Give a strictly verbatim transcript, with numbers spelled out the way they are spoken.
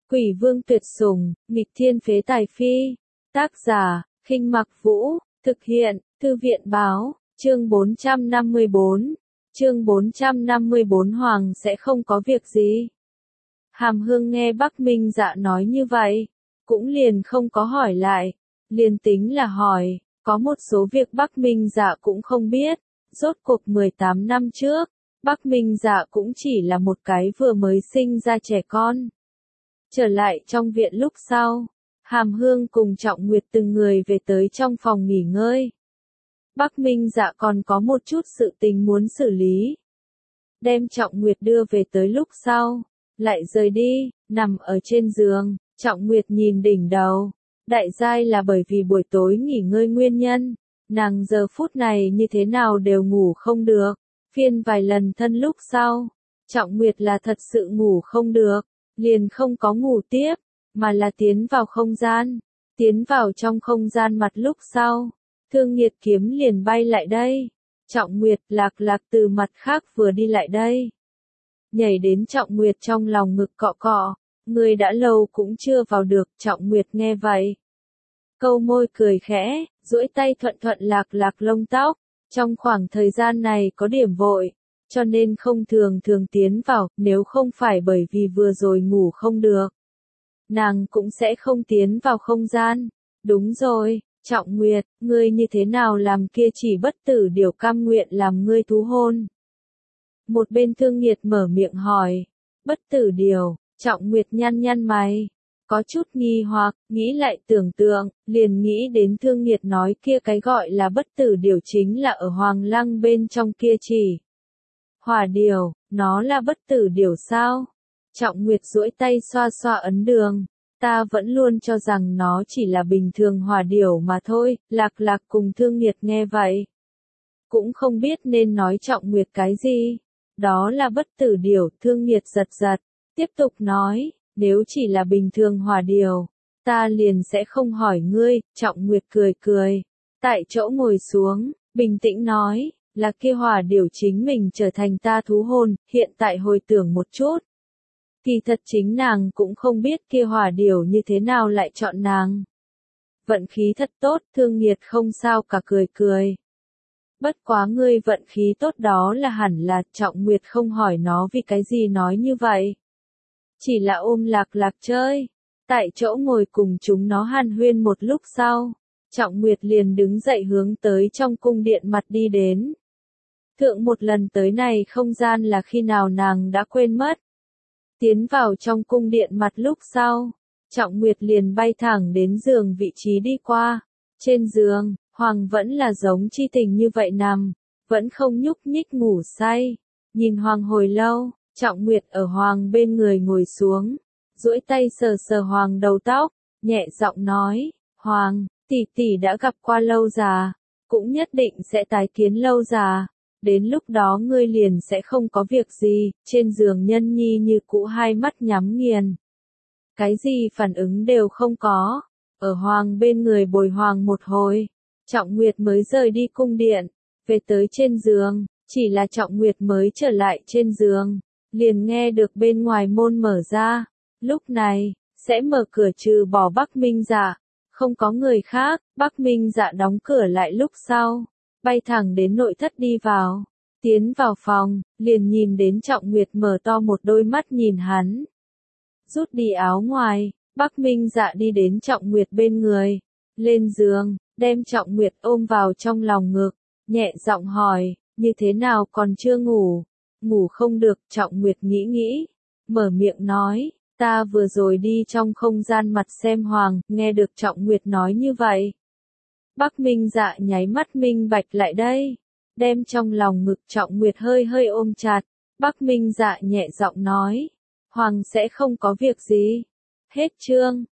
Quỷ vương tuyệt sủng, nghịch thiên phế tài phi. Tác giả, Khinh Mặc Vũ, thực hiện, Thư viện báo, chương bốn trăm năm mươi bốn. Chương bốn trăm năm mươi bốn Hoàng sẽ không có việc gì. Hàm Hương nghe Bắc Minh Dạ nói như vậy, cũng liền không có hỏi lại, liền tính là hỏi, có một số việc Bắc Minh Dạ cũng không biết, rốt cuộc mười tám năm trước, Bắc Minh Dạ cũng chỉ là một cái vừa mới sinh ra trẻ con. Trở lại trong viện lúc sau, Hàm Hương cùng Trọng Nguyệt từng người về tới trong phòng nghỉ ngơi. Bắc Minh Dạ còn có một chút sự tình muốn xử lý. Đem Trọng Nguyệt đưa về tới lúc sau, lại rời đi, nằm ở trên giường, Trọng Nguyệt nhìn đỉnh đầu. Đại giai là bởi vì buổi tối nghỉ ngơi nguyên nhân, nàng giờ phút này như thế nào đều ngủ không được, phiên vài lần thân lúc sau, Trọng Nguyệt là thật sự ngủ không được, liền không có ngủ tiếp, mà là tiến vào không gian, tiến vào trong không gian mặt lúc sau, Thương Nghiệt kiếm liền bay lại đây, Trọng Nguyệt lạc lạc từ mặt khác vừa đi lại đây, nhảy đến Trọng Nguyệt trong lòng ngực cọ cọ, người đã lâu cũng chưa vào được, Trọng Nguyệt nghe vậy. Câu môi cười khẽ, duỗi tay thuận thuận lạc lạc lông tóc, trong khoảng thời gian này có điểm vội, cho nên không thường thường tiến vào, nếu không phải bởi vì vừa rồi ngủ không được. Nàng cũng sẽ không tiến vào không gian. Đúng rồi, Trọng Nguyệt, ngươi như thế nào làm kia chỉ bất tử điều cam nguyện làm ngươi thú hôn? Một bên Thương Nghiệt mở miệng hỏi, bất tử điều, Trọng Nguyệt nhăn nhăn mày. Có chút nghi hoặc, nghĩ lại tưởng tượng, liền nghĩ đến Thương Nghiệt nói kia cái gọi là bất tử điều chính là ở Hoàng Lăng bên trong kia chỉ. Hỏa điều, nó là bất tử điều sao? Trọng Nguyệt duỗi tay xoa xoa ấn đường, ta vẫn luôn cho rằng nó chỉ là bình thường hỏa điều mà thôi, lạc lạc cùng Thương Nghiệt nghe vậy. Cũng không biết nên nói Trọng Nguyệt cái gì, đó là bất tử điều, Thương Nghiệt giật giật, tiếp tục nói. Nếu chỉ là bình thường hỏa điều, ta liền sẽ không hỏi ngươi, Trọng Nguyệt cười cười, tại chỗ ngồi xuống, bình tĩnh nói, là kia hỏa điều chính mình trở thành ta thú hồn, hiện tại hồi tưởng một chút. Kỳ thật chính nàng cũng không biết kia hỏa điều như thế nào lại chọn nàng. Vận khí thật tốt, Thương Nghiệt không sao cả cười cười. Bất quá ngươi vận khí tốt đó là hẳn là, Trọng Nguyệt không hỏi nó vì cái gì nói như vậy. Chỉ là ôm lạc lạc chơi, tại chỗ ngồi cùng chúng nó hàn huyên một lúc sau, Trọng Nguyệt liền đứng dậy hướng tới trong cung điện mặt đi đến. Thượng một lần tới này không gian là khi nào nàng đã quên mất. Tiến vào trong cung điện mặt lúc sau, Trọng Nguyệt liền bay thẳng đến giường vị trí đi qua. Trên giường, Hoàng vẫn là giống chi tình như vậy nằm, vẫn không nhúc nhích ngủ say. Nhìn Hoàng hồi lâu. Trọng Nguyệt ở Hoàng bên người ngồi xuống, duỗi tay sờ sờ Hoàng đầu tóc, nhẹ giọng nói, Hoàng, tỷ tỷ đã gặp qua Lâu Già, cũng nhất định sẽ tái kiến Lâu Già, đến lúc đó ngươi liền sẽ không có việc gì, trên giường Nhân Nhi như cũ hai mắt nhắm nghiền. Cái gì phản ứng đều không có, ở Hoàng bên người bồi Hoàng một hồi, Trọng Nguyệt mới rời đi cung điện, về tới trên giường, chỉ là Trọng Nguyệt mới trở lại trên giường. Liền nghe được bên ngoài môn mở ra, lúc này, sẽ mở cửa trừ bỏ Bắc Minh Dạ, không có người khác, Bắc Minh Dạ đóng cửa lại lúc sau, bay thẳng đến nội thất đi vào, tiến vào phòng, liền nhìn đến Trọng Nguyệt mở to một đôi mắt nhìn hắn. Rút đi áo ngoài, Bắc Minh Dạ đi đến Trọng Nguyệt bên người, lên giường, đem Trọng Nguyệt ôm vào trong lòng ngực, nhẹ giọng hỏi, như thế nào còn chưa ngủ? Ngủ không được, Trọng Nguyệt nghĩ nghĩ, mở miệng nói, ta vừa rồi đi trong không gian mặt xem Hoàng, nghe được Trọng Nguyệt nói như vậy. Bắc Minh Dạ nháy mắt minh bạch lại đây, đem trong lòng ngực Trọng Nguyệt hơi hơi ôm chặt, Bắc Minh Dạ nhẹ giọng nói, Hoàng sẽ không có việc gì. Hết chương.